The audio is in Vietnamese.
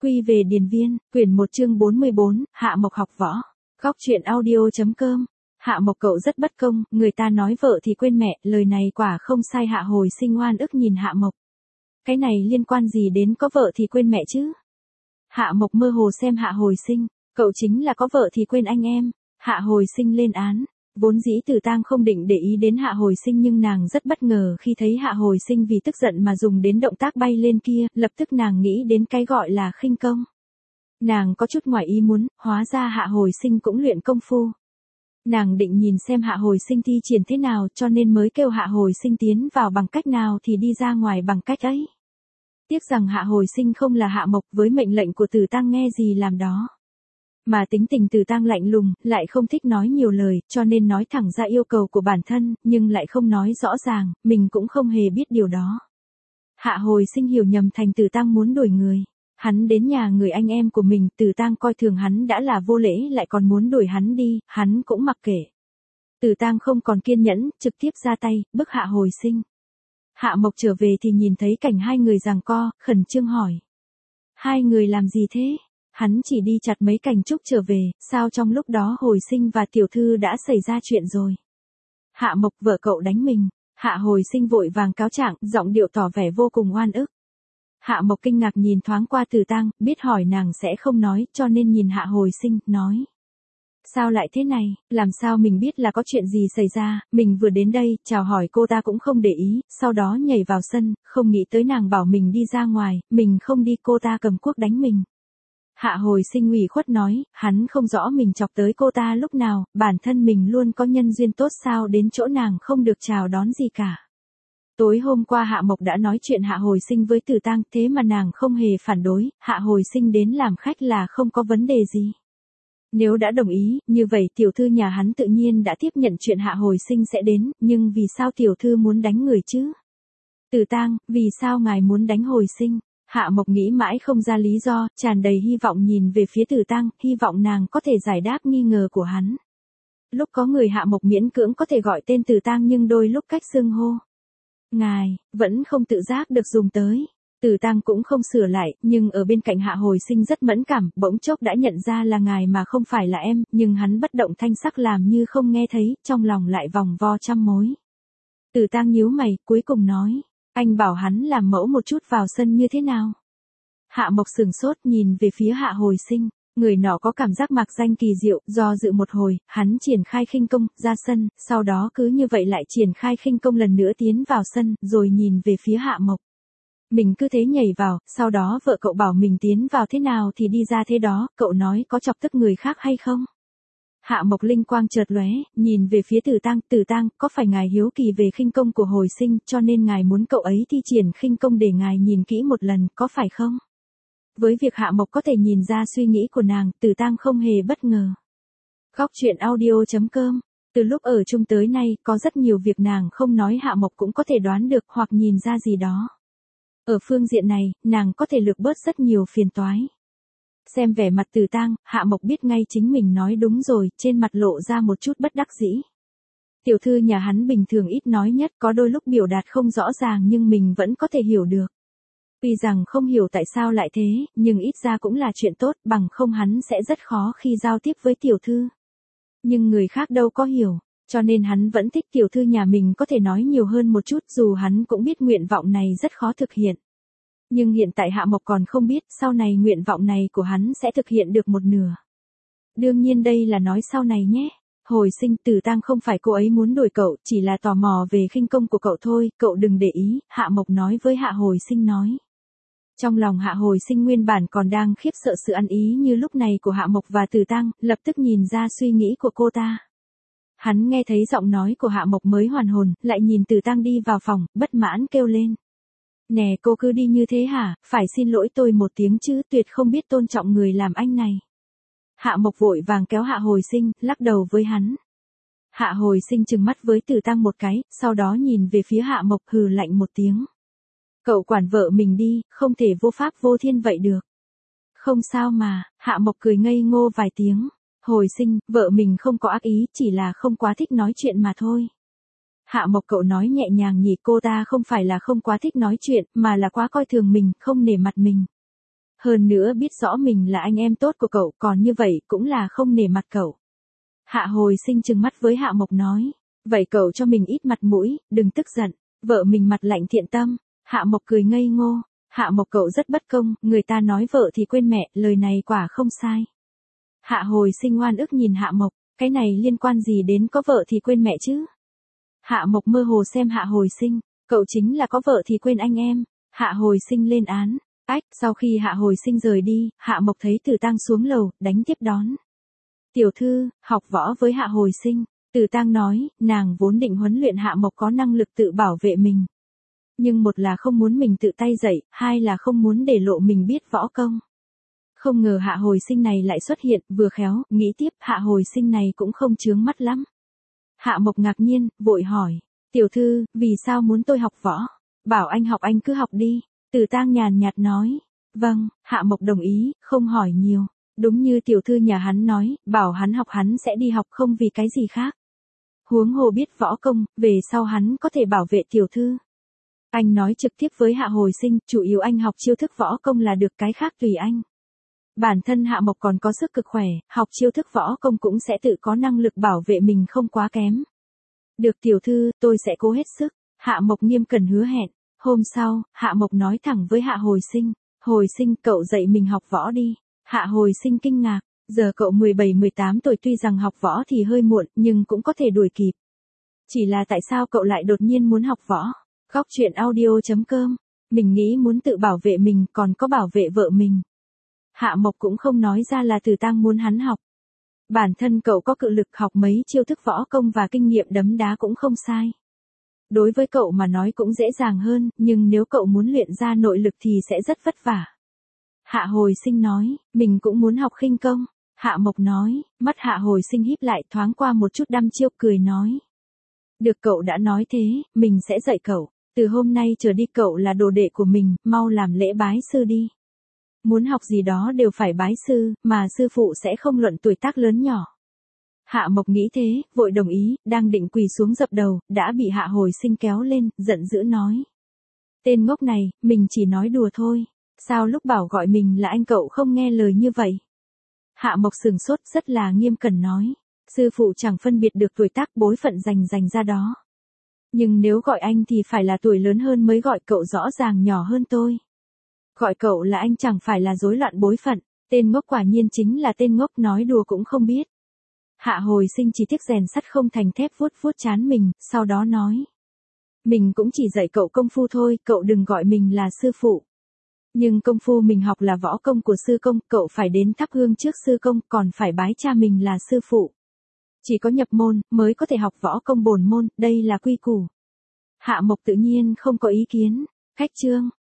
Quy về điền viên, quyển 1 chương 44, Hạ Mộc học võ. Góc truyện audio.com. Hạ Mộc cậu rất bất công, người ta nói vợ thì quên mẹ, lời này quả không sai. Hạ Hồi Sinh oan ức nhìn Hạ Mộc. Cái này liên quan gì đến có vợ thì quên mẹ chứ? Hạ Mộc mơ hồ xem Hạ Hồi Sinh, cậu chính là có vợ thì quên anh em. Hạ Hồi Sinh lên án. Vốn dĩ Từ Tang không định để ý đến Hạ Hồi Sinh nhưng nàng rất bất ngờ khi thấy Hạ Hồi Sinh vì tức giận mà dùng đến động tác bay lên kia, lập tức nàng nghĩ đến cái gọi là khinh công. Nàng có chút ngoài ý muốn, hóa ra Hạ Hồi Sinh cũng luyện công phu. Nàng định nhìn xem Hạ Hồi Sinh thi triển thế nào cho nên mới kêu Hạ Hồi Sinh tiến vào bằng cách nào thì đi ra ngoài bằng cách ấy. Tiếc rằng Hạ Hồi Sinh không là Hạ Mộc, với mệnh lệnh của Từ Tang nghe gì làm đó. Mà tính tình Từ Tang lạnh lùng, lại không thích nói nhiều lời, cho nên nói thẳng ra yêu cầu của bản thân, nhưng lại không nói rõ ràng, mình cũng không hề biết điều đó. Hạ Hồi Sinh hiểu nhầm thành Từ Tang muốn đuổi người. Hắn đến nhà người anh em của mình, Từ Tang coi thường hắn đã là vô lễ lại còn muốn đuổi hắn đi, hắn cũng mặc kệ. Từ Tang không còn kiên nhẫn, trực tiếp ra tay, bức Hạ Hồi Sinh. Hạ Mộc trở về thì nhìn thấy cảnh hai người giằng co, khẩn trương hỏi. Hai người làm gì thế? Hắn chỉ đi chặt mấy cành trúc trở về, sao trong lúc đó Hồi Sinh và tiểu thư đã xảy ra chuyện rồi? Hạ Mộc, vợ cậu đánh mình. Hạ Hồi Sinh vội vàng cáo trạng, giọng điệu tỏ vẻ vô cùng oan ức. Hạ Mộc kinh ngạc nhìn thoáng qua Từ Tang, biết hỏi nàng sẽ không nói, cho nên nhìn Hạ Hồi Sinh, nói. Sao lại thế này, làm sao mình biết là có chuyện gì xảy ra, mình vừa đến đây, chào hỏi cô ta cũng không để ý, sau đó nhảy vào sân, không nghĩ tới nàng bảo mình đi ra ngoài, mình không đi cô ta cầm cuốc đánh mình. Hạ Hồi Sinh ủy khuất nói, hắn không rõ mình chọc tới cô ta lúc nào, bản thân mình luôn có nhân duyên tốt sao đến chỗ nàng không được chào đón gì cả. Tối hôm qua Hạ Mộc đã nói chuyện Hạ Hồi Sinh với Từ Tang, thế mà nàng không hề phản đối, Hạ Hồi Sinh đến làm khách là không có vấn đề gì. Nếu đã đồng ý, như vậy tiểu thư nhà hắn tự nhiên đã tiếp nhận chuyện Hạ Hồi Sinh sẽ đến, nhưng vì sao tiểu thư muốn đánh người chứ? Từ Tang, vì sao ngài muốn đánh Hồi Sinh? Hạ Mộc nghĩ mãi không ra lý do, tràn đầy hy vọng nhìn về phía Từ Tang, hy vọng nàng có thể giải đáp nghi ngờ của hắn. Lúc có người Hạ Mộc miễn cưỡng có thể gọi tên Từ Tang nhưng đôi lúc cách xưng hô. Ngài, vẫn không tự giác được dùng tới. Từ Tang cũng không sửa lại, nhưng ở bên cạnh Hạ Hồi Sinh rất mẫn cảm, bỗng chốc đã nhận ra là ngài mà không phải là em, nhưng hắn bất động thanh sắc làm như không nghe thấy, trong lòng lại vòng vo trăm mối. Từ Tang nhíu mày, cuối cùng nói, anh bảo hắn làm mẫu một chút vào sân như thế nào? Hạ Mộc sửng sốt nhìn về phía Hạ Hồi Sinh, người nọ có cảm giác mạc danh kỳ diệu, do dự một hồi, hắn triển khai khinh công, ra sân, sau đó cứ như vậy lại triển khai khinh công lần nữa tiến vào sân, rồi nhìn về phía Hạ Mộc. Mình cứ thế nhảy vào, sau đó vợ cậu bảo mình tiến vào thế nào thì đi ra thế đó, cậu nói có chọc tức người khác hay không? Hạ Mộc linh quang chợt lóe, nhìn về phía Từ Tang, có phải ngài hiếu kỳ về khinh công của Hồi Sinh, cho nên ngài muốn cậu ấy thi triển khinh công để ngài nhìn kỹ một lần, có phải không? Với việc Hạ Mộc có thể nhìn ra suy nghĩ của nàng, Từ Tang không hề bất ngờ. Góc truyện audio.com. Từ lúc ở chung tới nay, có rất nhiều việc nàng không nói Hạ Mộc cũng có thể đoán được hoặc nhìn ra gì đó. Ở phương diện này, nàng có thể lược bớt rất nhiều phiền toái. Xem vẻ mặt Từ Tang, Hạ Mộc biết ngay chính mình nói đúng rồi, trên mặt lộ ra một chút bất đắc dĩ. Tiểu thư nhà hắn bình thường ít nói nhất, có đôi lúc biểu đạt không rõ ràng nhưng mình vẫn có thể hiểu được. Tuy rằng không hiểu tại sao lại thế, nhưng ít ra cũng là chuyện tốt, bằng không hắn sẽ rất khó khi giao tiếp với tiểu thư. Nhưng người khác đâu có hiểu, cho nên hắn vẫn thích tiểu thư nhà mình có thể nói nhiều hơn một chút, dù hắn cũng biết nguyện vọng này rất khó thực hiện. Nhưng hiện tại Hạ Mộc còn không biết, sau này nguyện vọng này của hắn sẽ thực hiện được một nửa. Đương nhiên đây là nói sau này nhé. Hồi Sinh, Từ Tang không phải cô ấy muốn đuổi cậu, chỉ là tò mò về khinh công của cậu thôi, cậu đừng để ý, Hạ Mộc nói với Hạ Hồi Sinh nói. Trong lòng Hạ Hồi Sinh nguyên bản còn đang khiếp sợ sự ăn ý như lúc này của Hạ Mộc và Từ Tang, lập tức nhìn ra suy nghĩ của cô ta. Hắn nghe thấy giọng nói của Hạ Mộc mới hoàn hồn, lại nhìn Từ Tang đi vào phòng, bất mãn kêu lên. Nè cô cứ đi như thế hả, phải xin lỗi tôi một tiếng chứ, tuyệt không biết tôn trọng người làm anh này. Hạ Mộc vội vàng kéo Hạ Hồi Sinh, lắc đầu với hắn. Hạ Hồi Sinh trừng mắt với Từ Tang một cái, sau đó nhìn về phía Hạ Mộc hừ lạnh một tiếng. Cậu quản vợ mình đi, không thể vô pháp vô thiên vậy được. Không sao mà, Hạ Mộc cười ngây ngô vài tiếng. Hồi Sinh, vợ mình không có ác ý, chỉ là không quá thích nói chuyện mà thôi. Hạ Mộc cậu nói nhẹ nhàng nhỉ, cô ta không phải là không quá thích nói chuyện, mà là quá coi thường mình, không nể mặt mình. Hơn nữa biết rõ mình là anh em tốt của cậu, còn như vậy cũng là không nể mặt cậu. Hạ Hồi Sinh trừng mắt với Hạ Mộc nói, vậy cậu cho mình ít mặt mũi, đừng tức giận. Vợ mình mặt lạnh thiện tâm. Hạ Mộc cười ngây ngô. Hạ Mộc cậu rất bất công, người ta nói vợ thì quên mẹ, lời này quả không sai. Hạ Hồi Sinh oan ức nhìn Hạ Mộc, cái này liên quan gì đến có vợ thì quên mẹ chứ? Hạ Mộc mơ hồ xem Hạ Hồi Sinh, cậu chính là có vợ thì quên anh em. Hạ Hồi Sinh lên án. Sau khi Hạ Hồi Sinh rời đi, Hạ Mộc thấy Tử Tang xuống lầu, đánh tiếp đón. Tiểu thư, học võ với Hạ Hồi Sinh. Tử Tang nói, nàng vốn định huấn luyện Hạ Mộc có năng lực tự bảo vệ mình. Nhưng một là không muốn mình tự tay dạy, hai là không muốn để lộ mình biết võ công. Không ngờ Hạ Hồi Sinh này lại xuất hiện, vừa khéo, nghĩ tiếp Hạ Hồi Sinh này cũng không chướng mắt lắm. Hạ Mộc ngạc nhiên, vội hỏi, tiểu thư, vì sao muốn tôi học võ? Bảo anh học anh cứ học đi. Tử Tang nhàn nhạt nói, vâng. Hạ Mộc đồng ý, không hỏi nhiều. Đúng như tiểu thư nhà hắn nói, bảo hắn học hắn sẽ đi học không vì cái gì khác. Huống hồ biết võ công, về sau hắn có thể bảo vệ tiểu thư. Anh nói trực tiếp với Hạ Hồi Sinh, chủ yếu anh học chiêu thức võ công là được, cái khác tùy anh. Bản thân Hạ Mộc còn có sức cực khỏe, học chiêu thức võ công cũng sẽ tự có năng lực bảo vệ mình không quá kém. Được tiểu thư, tôi sẽ cố hết sức. Hạ Mộc nghiêm cẩn hứa hẹn. Hôm sau, Hạ Mộc nói thẳng với Hạ Hồi Sinh, Hồi Sinh cậu dạy mình học võ đi. Hạ Hồi Sinh kinh ngạc, giờ cậu 17-18 tuổi tuy rằng học võ thì hơi muộn nhưng cũng có thể đuổi kịp. Chỉ là tại sao cậu lại đột nhiên muốn học võ? Góc truyện audio.com, mình nghĩ muốn tự bảo vệ mình còn có bảo vệ vợ mình. Hạ Mộc cũng không nói ra là Tử Tang muốn hắn học. Bản thân cậu có cự lực, học mấy chiêu thức võ công và kinh nghiệm đấm đá cũng không sai. Đối với cậu mà nói cũng dễ dàng hơn, nhưng nếu cậu muốn luyện ra nội lực thì sẽ rất vất vả. Hạ Hồi Sinh nói, mình cũng muốn học khinh công. Hạ Mộc nói, mắt Hạ Hồi Sinh híp lại thoáng qua một chút đăm chiêu, cười nói. Được, cậu đã nói thế, mình sẽ dạy cậu. Từ hôm nay trở đi cậu là đồ đệ của mình, mau làm lễ bái sư đi. Muốn học gì đó đều phải bái sư, mà sư phụ sẽ không luận tuổi tác lớn nhỏ. Hạ Mộc nghĩ thế, vội đồng ý, đang định quỳ xuống dập đầu, đã bị Hạ Hồi Sinh kéo lên, giận dữ nói. Tên ngốc này, mình chỉ nói đùa thôi. Sao lúc bảo gọi mình là anh cậu không nghe lời như vậy? Hạ Mộc sừng sốt, rất là nghiêm cẩn nói. Sư phụ chẳng phân biệt được tuổi tác bối phận dành ra đó. Nhưng nếu gọi anh thì phải là tuổi lớn hơn mới gọi cậu, rõ ràng nhỏ hơn tôi. Gọi cậu là anh chẳng phải là rối loạn bối phận. Tên ngốc quả nhiên chính là tên ngốc, nói đùa cũng không biết. Hạ Hồi Sinh chỉ tiếc rèn sắt không thành thép, vuốt vuốt trán mình, sau đó nói. Mình cũng chỉ dạy cậu công phu thôi, cậu đừng gọi mình là sư phụ. Nhưng công phu mình học là võ công của sư công, cậu phải đến thắp hương trước sư công, còn phải bái cha mình là sư phụ. Chỉ có nhập môn, mới có thể học võ công bổn môn, đây là quy củ. Hạ Mộc tự nhiên không có ý kiến. Khách trương,